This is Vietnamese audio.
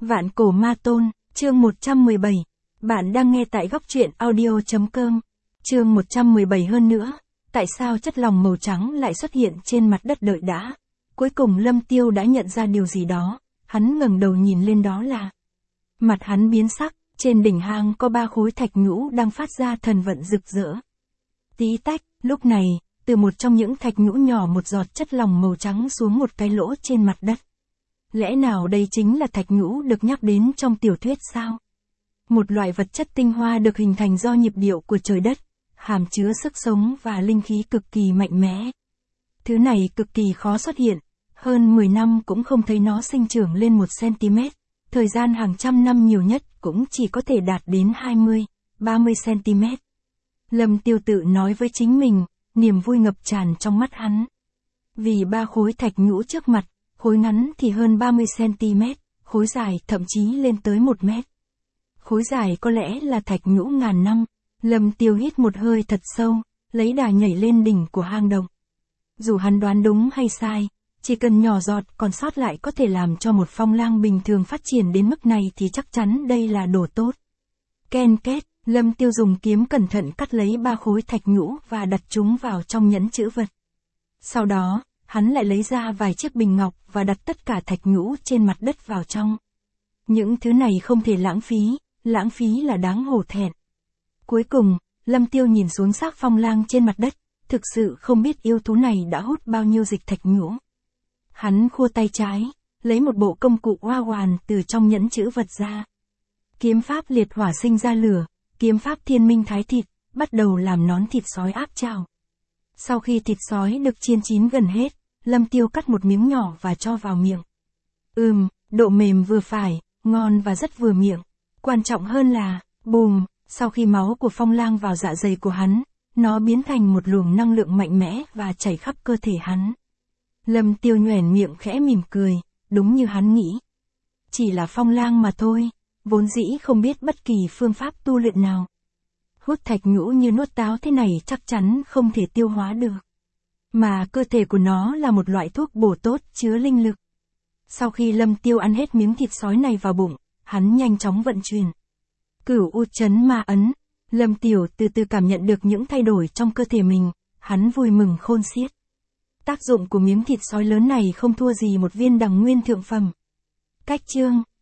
Vạn cổ ma tôn, chương 117. Bạn đang nghe tại góc truyện audio.com. Chương 117 hơn nữa. Tại sao chất lỏng màu trắng lại xuất hiện trên mặt đất đợi đã? Cuối cùng Lâm Tiêu đã nhận ra điều gì đó, hắn ngẩng đầu nhìn lên đó là. Mặt hắn biến sắc, trên đỉnh hang có 3 khối thạch nhũ đang phát ra thần vận rực rỡ. Tí tách, lúc này, từ một trong những thạch nhũ nhỏ một giọt chất lỏng màu trắng xuống một cái lỗ trên mặt đất. Lẽ nào đây chính là thạch nhũ được nhắc đến trong tiểu thuyết sao? Một loại vật chất tinh hoa được hình thành do nhịp điệu của trời đất, hàm chứa sức sống và linh khí cực kỳ mạnh mẽ. Thứ này cực kỳ khó xuất hiện, hơn 10 năm cũng không thấy nó sinh trưởng lên 1 cm, thời gian hàng trăm năm nhiều nhất cũng chỉ có thể đạt đến 20, 30 cm. Lâm Tiêu tự nói với chính mình, niềm vui ngập tràn trong mắt hắn. Vì 3 khối thạch nhũ trước mặt, khối ngắn thì hơn 30 cm, khối dài thậm chí lên tới 1 mét. Khối dài có lẽ là thạch nhũ ngàn năm. Lâm Tiêu hít một hơi thật sâu, lấy đà nhảy lên đỉnh của hang động. Dù hắn đoán đúng hay sai, chỉ cần nhỏ giọt còn sót lại có thể làm cho một phong lang bình thường phát triển đến mức này thì chắc chắn đây là đồ tốt. Ken két, Lâm Tiêu dùng kiếm cẩn thận cắt lấy 3 khối thạch nhũ và đặt chúng vào trong nhẫn trữ vật. Sau đó, hắn lại lấy ra vài chiếc bình ngọc và đặt tất cả thạch nhũ trên mặt đất vào trong. Những thứ này không thể lãng phí là đáng hổ thẹn. Cuối cùng, Lâm Tiêu nhìn xuống xác phong lang trên mặt đất, thực sự không biết yêu thú này đã hút bao nhiêu dịch thạch nhũ. Hắn khua tay trái, lấy một bộ công cụ hoa hoàn từ trong nhẫn trữ vật ra. Kiếm pháp liệt hỏa sinh ra lửa, kiếm pháp thiên minh thái thịt, bắt đầu làm nón thịt sói áp chảo. Sau khi thịt sói được chiên chín gần hết, Lâm Tiêu cắt một miếng nhỏ và cho vào miệng. Độ mềm vừa phải, ngon và rất vừa miệng. Quan trọng hơn là, bùm, sau khi máu của phong lang vào dạ dày của hắn, nó biến thành một luồng năng lượng mạnh mẽ và chảy khắp cơ thể hắn. Lâm Tiêu nhoẻn miệng khẽ mỉm cười, đúng như hắn nghĩ. Chỉ là phong lang mà thôi, vốn dĩ không biết bất kỳ phương pháp tu luyện nào. Hút thạch nhũ như nuốt táo thế này chắc chắn không thể tiêu hóa được. Mà cơ thể của nó là một loại thuốc bổ tốt chứa linh lực. Sau khi Lâm Tiêu ăn hết miếng thịt sói này vào bụng, hắn nhanh chóng vận chuyển Cửu U Chấn Ma Ấn. Lâm Tiêu từ từ cảm nhận được những thay đổi trong cơ thể mình, hắn vui mừng khôn xiết. Tác dụng của miếng thịt sói lớn này không thua gì một viên đằng nguyên thượng phẩm. Cách chương